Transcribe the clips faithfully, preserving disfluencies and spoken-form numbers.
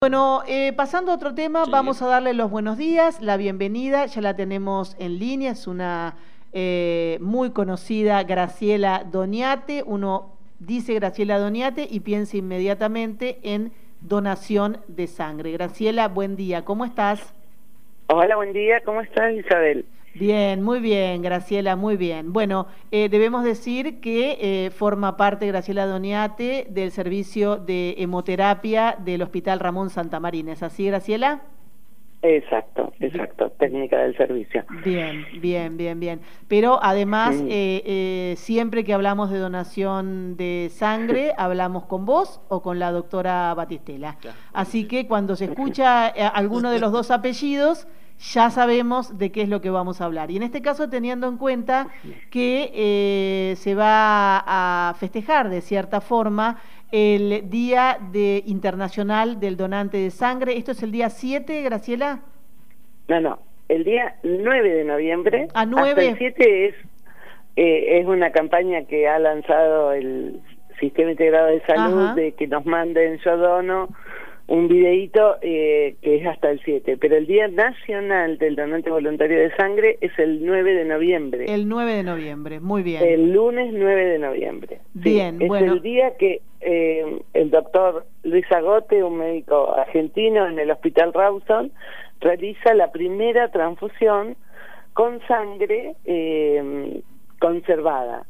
Bueno, eh, pasando a otro tema, Sí. vamos a darle los buenos días, la bienvenida, ya la tenemos en línea, es una eh, muy conocida Graciela Doniate. Uno dice Graciela Doniate y piensa inmediatamente en donación de sangre. Graciela, buen día, ¿cómo estás? Hola, buen día, ¿cómo estás, Isabel? Bien, muy bien, Graciela, muy bien. Bueno, eh, debemos decir que eh, forma parte Graciela Doniate del servicio de hemoterapia del Hospital Ramón Santamarina. ¿Es así, Graciela? Exacto, exacto, técnica del servicio. Bien, bien, bien, bien. Pero además, Mm. eh, eh, siempre que hablamos de donación de sangre, hablamos con vos o con la doctora Batistela. Claro. Así que cuando se escucha eh, alguno de los dos apellidos, ya sabemos de qué es lo que vamos a hablar. Y en este caso, teniendo en cuenta que eh, se va a festejar de cierta forma el Día de Internacional del Donante de Sangre. ¿Esto es el día siete, Graciela? No, no, el día nueve de noviembre, ¿A nueve? hasta el siete es, eh, es una campaña que ha lanzado el Sistema Integrado de Salud. Ajá. De que nos manden Yo Dono, un videíto eh, que es hasta el siete, pero el Día Nacional del Donante Voluntario de Sangre es el nueve de noviembre. El nueve de noviembre, muy bien. El lunes nueve de noviembre. Bien, sí, es bueno. el día que eh, el doctor Luis Agote, un médico argentino en el Hospital Rawson, realiza la primera transfusión con sangre eh, conservada.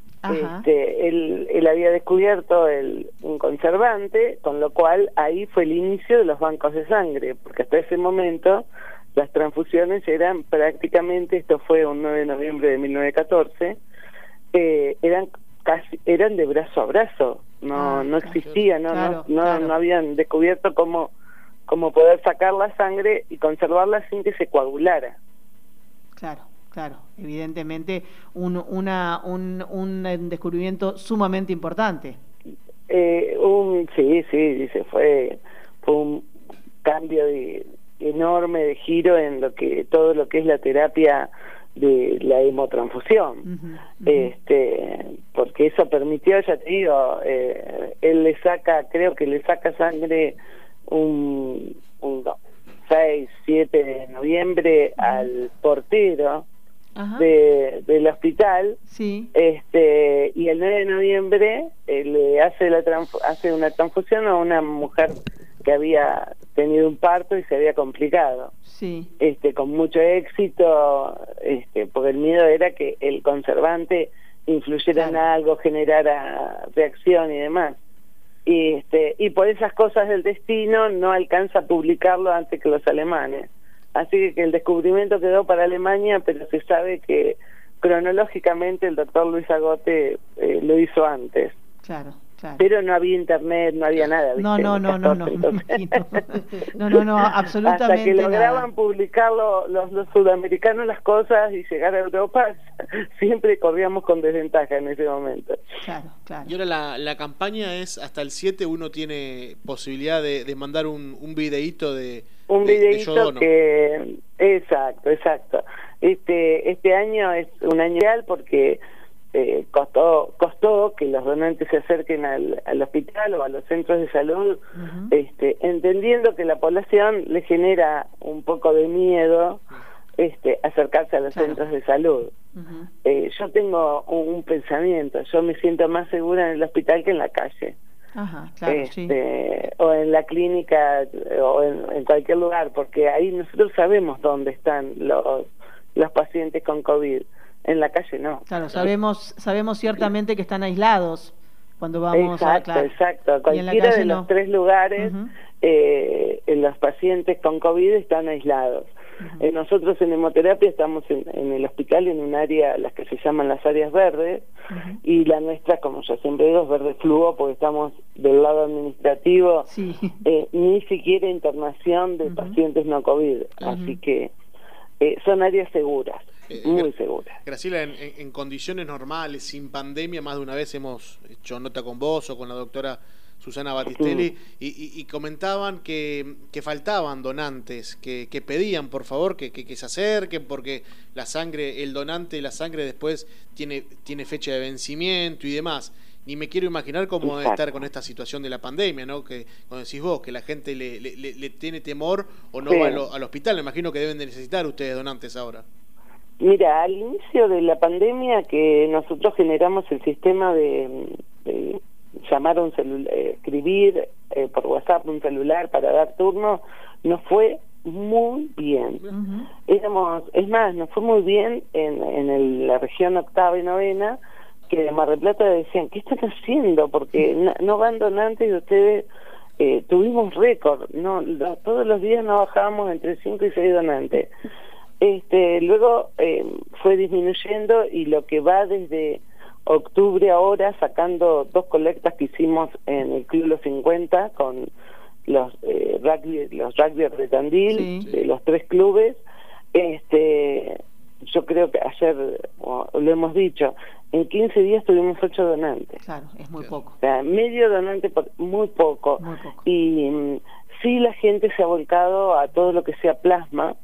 Este, él, él había descubierto el, un conservante, con lo cual ahí fue el inicio de los bancos de sangre, porque hasta ese momento las transfusiones eran prácticamente, esto fue un nueve de noviembre de mil novecientos catorce, eh, eran casi eran de brazo a brazo, no ah, no existía, no claro, no, claro. no no habían descubierto cómo cómo poder sacar la sangre y conservarla sin que se coagulara. Claro. Claro, evidentemente un, una, un, un descubrimiento sumamente importante. Eh, un, sí, sí, dice, fue, fue un cambio de, enorme de giro en lo que todo lo que es la terapia de la hemotransfusión. Uh-huh, uh-huh. Este, porque eso permitió, ya te digo, eh, él le saca, creo que le saca sangre un, un seis, siete de noviembre uh-huh. al portero. De, del hospital, sí. este y el nueve de noviembre eh, le hace la hace una transfusión a una mujer que había tenido un parto y se había complicado, sí. este con mucho éxito, este porque el miedo era que el conservante influyera claro. en algo, generara reacción y demás, y este y por esas cosas del destino no alcanza a publicarlo antes que los alemanes. Así que el descubrimiento quedó para Alemania, pero se sabe que cronológicamente el doctor Luis Agote eh, lo hizo antes. Claro, claro. Pero no había internet, no había nada. ¿viste? No, no, no, no, no, no, no, no, absolutamente Hasta que lograban nada. publicar lo, los, los sudamericanos las cosas y llegar a Europa, siempre corríamos con desventaja en ese momento. Claro, claro. Y ahora la, la campaña es hasta el siete, uno tiene posibilidad de, de mandar un, un videíto de... Un de, videíto de que... Exacto, exacto. Este este año es un año real porque eh, costó costó que los donantes se acerquen al, al hospital o a los centros de salud, uh-huh. este entendiendo que la población le genera un poco de miedo este acercarse a los claro. centros de salud. Uh-huh. Eh, yo tengo un, un pensamiento, yo me siento más segura en el hospital que en la calle. Ajá, claro, este, sí. o en la clínica o en, en cualquier lugar, porque ahí nosotros sabemos dónde están los los pacientes con COVID. En la calle no. Claro, sabemos sabemos ciertamente que están aislados cuando vamos exacto, a... Claro. Exacto, cualquiera de no. los tres lugares, uh-huh. eh, los pacientes con COVID están aislados. Uh-huh. Eh, nosotros en hemoterapia estamos en, en el hospital en un área, las que se llaman las áreas verdes, uh-huh. y la nuestra, como yo siempre digo, es verde fluo, porque estamos del lado administrativo, sí. eh, ni siquiera internación de uh-huh. pacientes no COVID, uh-huh. así que eh, son áreas seguras, eh, muy seguras. Graciela, en, en condiciones normales, sin pandemia, más de una vez hemos hecho nota con vos o con la doctora Susana Batistelli, mm. y, y, y comentaban que, que faltaban donantes, que, que pedían por favor que, que, que se acerquen, porque la sangre, el donante, la sangre después tiene, tiene fecha de vencimiento y demás. ni me quiero imaginar cómo Exacto. debe estar con esta situación de la pandemia, ¿no? Que, como decís vos, que la gente le, le, le, le tiene temor o no sí. va al, al hospital. Me imagino que deben de necesitar ustedes donantes ahora. Mira, al inicio de la pandemia que nosotros generamos el sistema de, de llamar a un celular, escribir eh, por WhatsApp un celular para dar turno, nos fue muy bien. Uh-huh. Éramos, es más, nos fue muy bien en, en el, la región octava y novena, que de Mar del Plata decían, ¿qué están haciendo? Porque no, no van donantes y ustedes eh, tuvimos récord, no, lo, todos los días nos bajábamos entre cinco y seis donantes. Este, luego eh, fue disminuyendo y lo que va desde octubre ahora, sacando dos colectas que hicimos en el Club Los cincuenta con los eh, rugby, los rugbyers de Tandil, sí. de los tres clubes. Este, yo creo que ayer oh, lo hemos dicho, en quince días tuvimos ocho donantes. Claro, es muy Claro. poco. O sea, medio donante por muy poco. Muy poco. Y mm, sí, la gente se ha volcado a todo lo que sea plasma,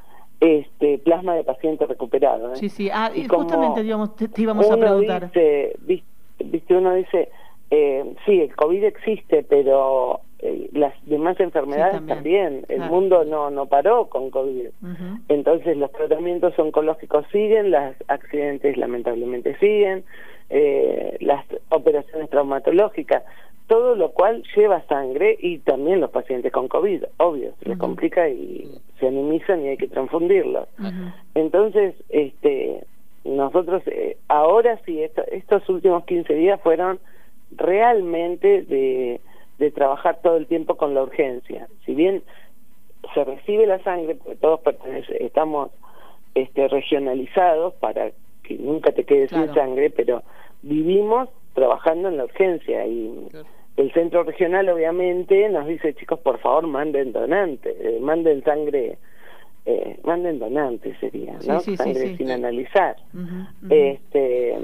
este plasma de paciente recuperado. ¿eh? Sí, sí. Ah, Y justamente como digamos, te, te íbamos a uno preguntar. Dice, viste, viste, uno dice, eh, sí, el COVID existe, pero eh, las demás enfermedades Sí, también. también. El Claro. mundo no no paró con COVID. Uh-huh. Entonces los tratamientos oncológicos siguen, los accidentes lamentablemente siguen, eh, las operaciones traumatológicas, todo lo cual lleva sangre y también los pacientes con COVID, obvio, se les Uh-huh. complica complica y se anemizan y hay que transfundirlos. Uh-huh. Entonces, este, nosotros eh, ahora sí, esto, estos últimos quince días fueron realmente de, de trabajar todo el tiempo con la urgencia. Si bien se recibe la sangre, porque todos pertenece, estamos este, regionalizados para que nunca te quedes Claro. sin sangre, pero vivimos trabajando en la urgencia y Claro. el centro regional obviamente nos dice, chicos, por favor manden donantes, eh, manden sangre, eh, manden donantes sería, Sí, ¿no? sí, sí, sangre sí. sin analizar. Uh-huh. Uh-huh. Este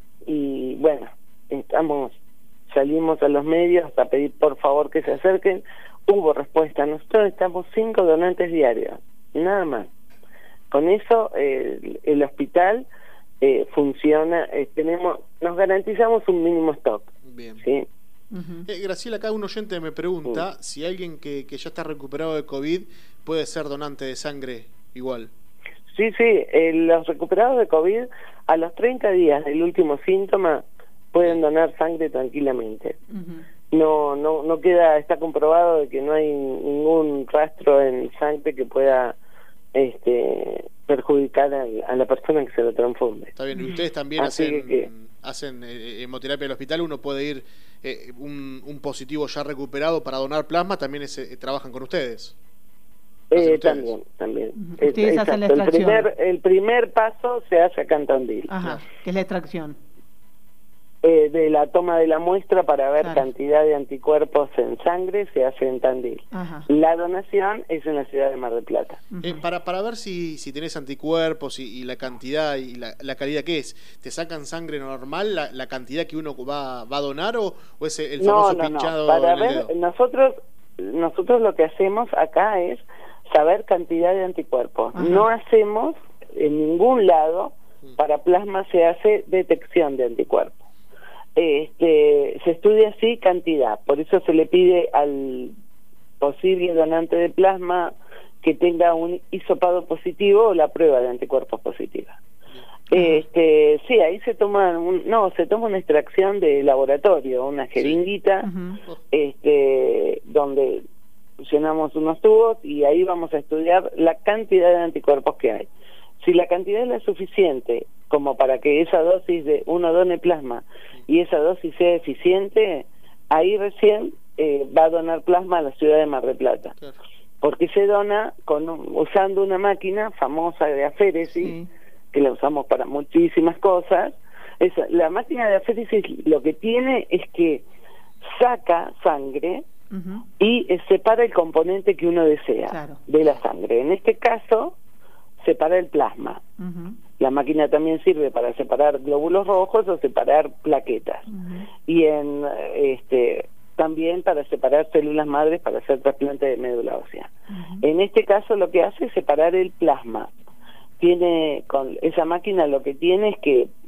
y bueno, estamos salimos a los medios a pedir por favor que se acerquen, hubo respuesta, nosotros estamos cinco donantes diarios, nada más. Con eso eh, el, el hospital eh, funciona, eh, tenemos, nos garantizamos un mínimo stock, Bien. ¿sí? Uh-huh. Eh, Graciela, acá un oyente me pregunta Sí. si alguien que, que ya está recuperado de COVID puede ser donante de sangre igual. Sí, sí, eh, los recuperados de COVID a los treinta días del último síntoma pueden donar sangre tranquilamente. Uh-huh. No, no, no queda, está comprobado de que no hay ningún rastro en sangre que pueda este, perjudicar a, a la persona que se lo transfunde. Está bien, y ustedes también Así hacen, que- hacen eh, hemoterapia al hospital, uno puede ir, eh, un, un positivo ya recuperado para donar plasma, también es, eh, trabajan con ustedes. ¿Hacen Eh, ustedes? también, también. Ujú. Eh, Ustedes hacen la exacto. El extracción. primer, el primer paso se hace acá en Tandil. Ajá, Claro. que es la extracción. Eh, de la toma de la muestra para ver Claro. cantidad de anticuerpos en sangre se hace en Tandil. Ajá. La donación es en la ciudad de Mar del Plata. Uh-huh. Eh, para, para ver si, si tenés anticuerpos y, y la cantidad y la, la calidad que es, ¿te sacan sangre normal, la, la cantidad que uno va, va a donar o, o es el No, famoso no, pinchado no. Para en el ver, dedo? nosotros, nosotros lo que hacemos acá es saber cantidad de anticuerpos. Ajá. No hacemos en ningún lado, para plasma se hace detección de anticuerpos. Este, se estudia así cantidad, por eso se le pide al posible donante de plasma que tenga un hisopado positivo o la prueba de anticuerpos positiva. Este, sí, ahí se toma un, no, se toma una extracción de laboratorio, una jeringuita, Uh-huh. este, donde llenamos unos tubos y ahí vamos a estudiar la cantidad de anticuerpos que hay. Si la cantidad es la suficiente como para que esa dosis de uno done plasma y esa dosis sea eficiente, ahí recién eh, va a donar plasma a la ciudad de Mar del Plata. Claro. Porque se dona con un- usando una máquina famosa de aféresis, Sí. que la usamos para muchísimas cosas. Esa, la máquina de aféresis lo que tiene es que saca sangre Uh-huh. y eh, separa el componente que uno desea Claro. de la sangre. En este caso, separa el plasma. Uh-huh. La máquina también sirve para separar glóbulos rojos o separar plaquetas. Uh-huh. Y en eh, este también para separar células madres para hacer trasplante de médula ósea. Uh-huh. En este caso lo que hace es separar el plasma. Tiene con esa máquina lo que tiene es que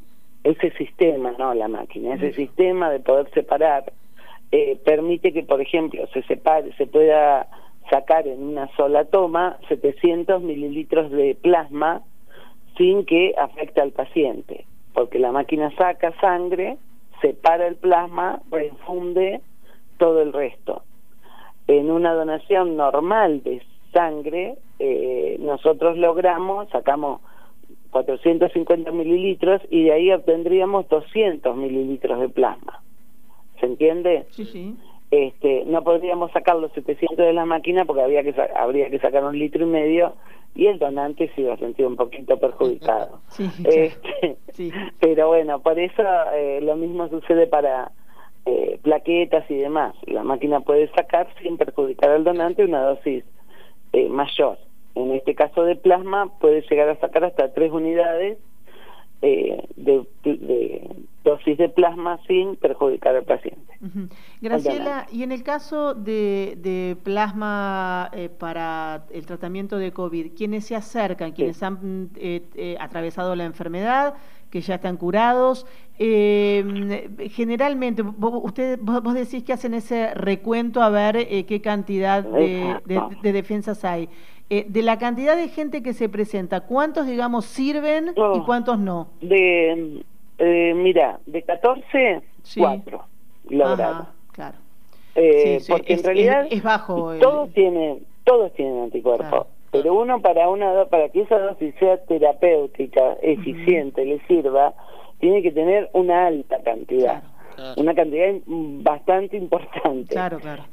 ese sistema, no la máquina, ese sistema de poder separar, eh, permite que, por ejemplo, se separe, se pueda sacar en una sola toma setecientos mililitros de plasma sin que afecte al paciente, porque la máquina saca sangre, separa el plasma, reinfunde todo el resto. En una donación normal de sangre, eh, nosotros logramos, sacamos cuatrocientos cincuenta mililitros y de ahí obtendríamos doscientos mililitros de plasma. ¿Se entiende? Sí, sí. Este, no podríamos sacar los setecientos de la máquina porque habría que, habría que sacar un litro y medio y el donante se iba a sentir un poquito perjudicado. Sí, este, sí. Pero bueno, por eso eh, lo mismo sucede para eh, plaquetas y demás. La máquina puede sacar sin perjudicar al donante una dosis eh, mayor. En este caso de plasma puede llegar a sacar hasta tres unidades eh, de, de dosis de plasma sin perjudicar al paciente. Uh-huh. Graciela, y en el caso de, de plasma eh, para el tratamiento de COVID, ¿quiénes se acercan, quienes sí. han eh, eh, atravesado la enfermedad, que ya están curados? Eh, generalmente, vos, usted, vos, vos decís que hacen ese recuento a ver eh, qué cantidad de, de, de defensas hay. Eh, de la cantidad de gente que se presenta, ¿cuántos, digamos, sirven oh, y cuántos no? De, eh, mira, de catorce, sí. cuatro lograron. Ajá, claro. Eh, sí, sí, porque es, en realidad es, es bajo. El... Todos tienen, todos tienen anticuerpos. Claro. Pero uno para una para que esa dosis sea terapéutica, eficiente, uh-huh. le sirva, tiene que tener una alta cantidad. Claro. Claro. Una cantidad bastante importante. Claro, claro.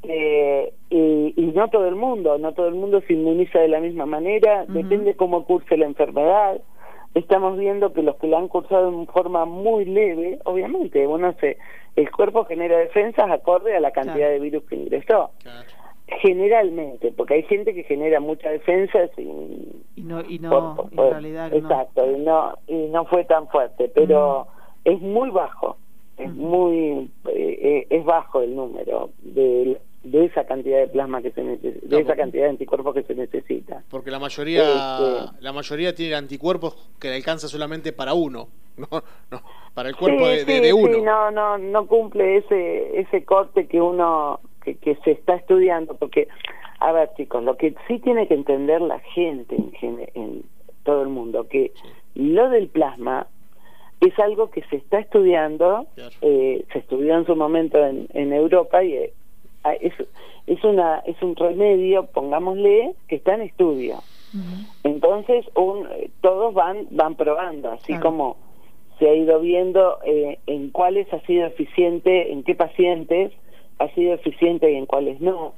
Este, y, y no todo el mundo, no todo el mundo se inmuniza de la misma manera, uh-huh. depende cómo curse la enfermedad. Estamos viendo que los que la han cursado en forma muy leve, obviamente, bueno, se, el cuerpo genera defensas acorde a la cantidad claro. de virus que ingresó. Claro. Generalmente, porque hay gente que genera muchas defensas y, y no, y no por, por, en realidad exacto, no. y no, y no fue tan fuerte, pero uh-huh. es muy bajo. Es muy eh, es bajo el número de, de esa cantidad de plasma que se necesita, de no, esa cantidad de anticuerpos que se necesita. Porque la mayoría este, la mayoría tiene anticuerpos que le alcanza solamente para uno, no, no para el cuerpo sí, de, sí, de, de uno. Sí, no, no, no cumple ese ese corte que uno que, que se está estudiando, porque a ver, chicos, lo que sí tiene que entender la gente en, en todo el mundo, que sí. lo del plasma es algo que se está estudiando, claro. eh, se estudió en su momento en, en Europa y eh, es, es, una, es un remedio, pongámosle, que está en estudio. Uh-huh. Entonces un, todos van, van probando, así claro. como se ha ido viendo eh, en cuáles ha sido eficiente, en qué pacientes ha sido eficiente y en cuáles no.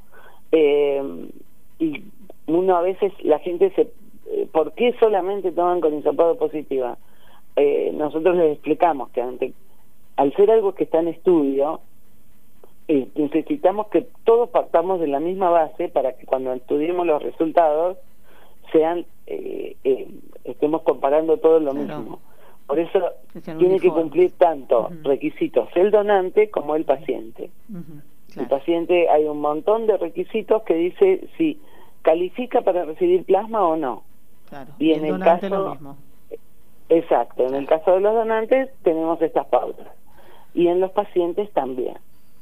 Eh, y uno a veces, la gente se... Eh, ¿por qué solamente toman con hisopado positiva? Eh, nosotros les explicamos que ante, al ser algo que está en estudio, eh, necesitamos que todos partamos de la misma base para que cuando estudiemos los resultados sean eh, eh, estemos comparando todo lo claro. mismo. Por eso tiene que cumplir tanto uh-huh. requisitos el donante como el paciente. Uh-huh. Claro. El paciente, hay un montón de requisitos que dice si califica para recibir plasma o no. Claro. Y, y en el, el caso lo mismo. Exacto, en el caso de los donantes tenemos estas pautas y en los pacientes también.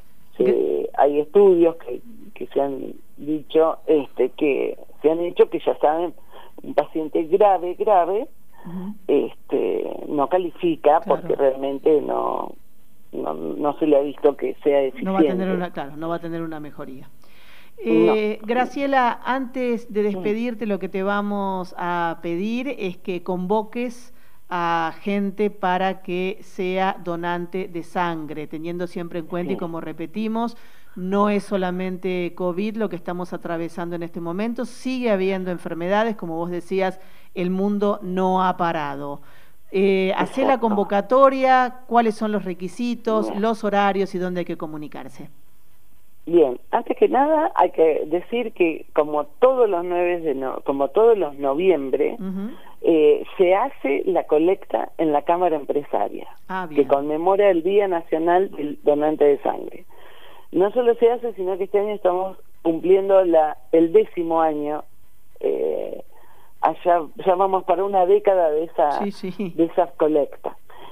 Se, hay estudios que, que se han dicho, este, que se han hecho que ya saben, un paciente grave, grave, uh-huh. este, no califica claro. porque realmente no, no, no se le ha visto que sea eficiente. No va a tener una, claro, no va a tener una mejoría. Eh, no. Graciela, antes de despedirte, lo que te vamos a pedir es que convoques a gente para que sea donante de sangre, teniendo siempre en cuenta, sí. y como repetimos, no es solamente COVID lo que estamos atravesando en este momento, sigue habiendo enfermedades, como vos decías, el mundo no ha parado. Eh, hacer la convocatoria, cuáles son los requisitos, Bien. los horarios y dónde hay que comunicarse. Bien, antes que nada hay que decir que como todos los nueve de no, como todos los noviembre, uh-huh. eh, se hace la colecta en la Cámara Empresaria, ah, que conmemora el Día Nacional del Donante de Sangre. No solo se hace, sino que este año estamos cumpliendo la el décimo año, eh, allá ya vamos para una década de esa sí, sí. de esas colectas.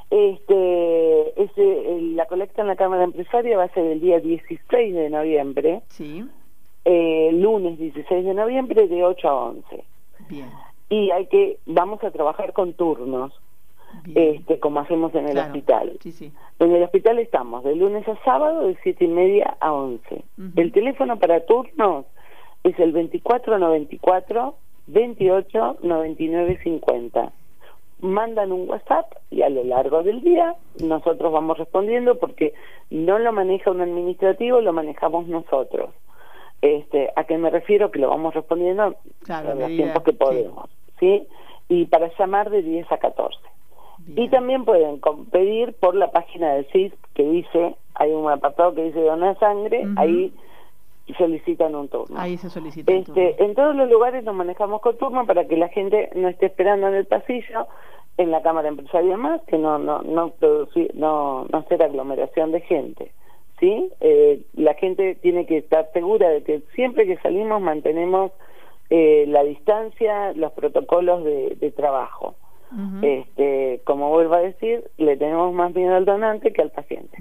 Este, ese, la colecta en la Cámara Empresaria va a ser el día dieciséis de noviembre, sí. eh, lunes dieciséis de noviembre de ocho a once. Bien. Y hay que, vamos a trabajar con turnos, Bien. este, como hacemos en el Claro. hospital. Sí, sí. En el hospital estamos de lunes a sábado de siete y media a once. Ujú. El teléfono para turnos es el veinticuatro noventa y cuatro veintiocho noventa y nueve cincuenta. Mandan un WhatsApp y a lo largo del día nosotros vamos respondiendo, porque no lo maneja un administrativo, lo manejamos nosotros. Este, ¿a qué me refiero? Que lo vamos respondiendo Claro, en los medida, tiempos que podemos, ¿sí? Y para llamar de diez a catorce. Bien. Y también pueden com- pedir por la página del C I S, que dice, hay un apartado que dice donar sangre, Ujú. ahí solicitan un turno. Ahí se solicita el Este, turno. en todos los lugares nos manejamos con turno para que la gente no esté esperando en el pasillo, en la Cámara Empresaria más, que no no no producir, no, no hacer aglomeración de gente, ¿sí? Eh, la gente tiene que estar segura de que siempre que salimos mantenemos eh, la distancia, los protocolos de, de trabajo. Ujú. Este, como vuelvo a decir, le tenemos más miedo al donante que al paciente.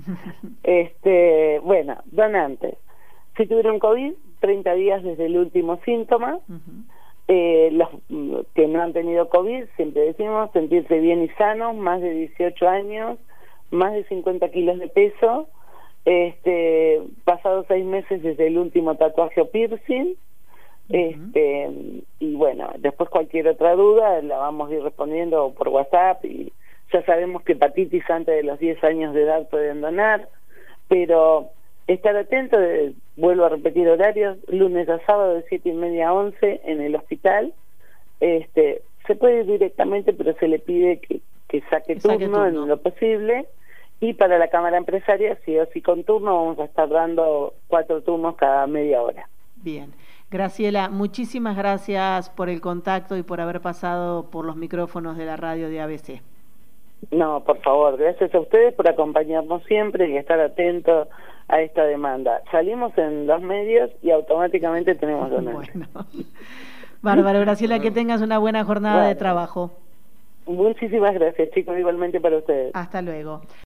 Este, bueno, donantes. Si tuvieron COVID, treinta días desde el último síntoma. Ujú. Eh, los mm, que no han tenido COVID, siempre decimos, sentirse bien y sanos, más de dieciocho años, más de cincuenta kilos de peso, este, pasados seis meses desde el último tatuaje o piercing. Este, y bueno, después cualquier otra duda la vamos a ir respondiendo por WhatsApp, y ya sabemos que hepatitis antes de los diez años de edad pueden donar, pero estar atento, de, vuelvo a repetir horarios, lunes a sábado de siete y media a once en el hospital. Este, se puede ir directamente, pero se le pide que, que saque, Que saque turno, turno. en lo posible. Y para la Cámara Empresaria, sí o sí con turno, vamos a estar dando cuatro turnos cada media hora. Bien. Graciela, muchísimas gracias por el contacto y por haber pasado por los micrófonos de la radio de A B C. No, por favor, gracias a ustedes por acompañarnos siempre y estar atentos a esta demanda. Salimos en los medios y automáticamente tenemos donantes. Bueno. Bárbaro, Graciela, que tengas una buena jornada Bueno. de trabajo. Muchísimas gracias, chicos, igualmente para ustedes. Hasta luego.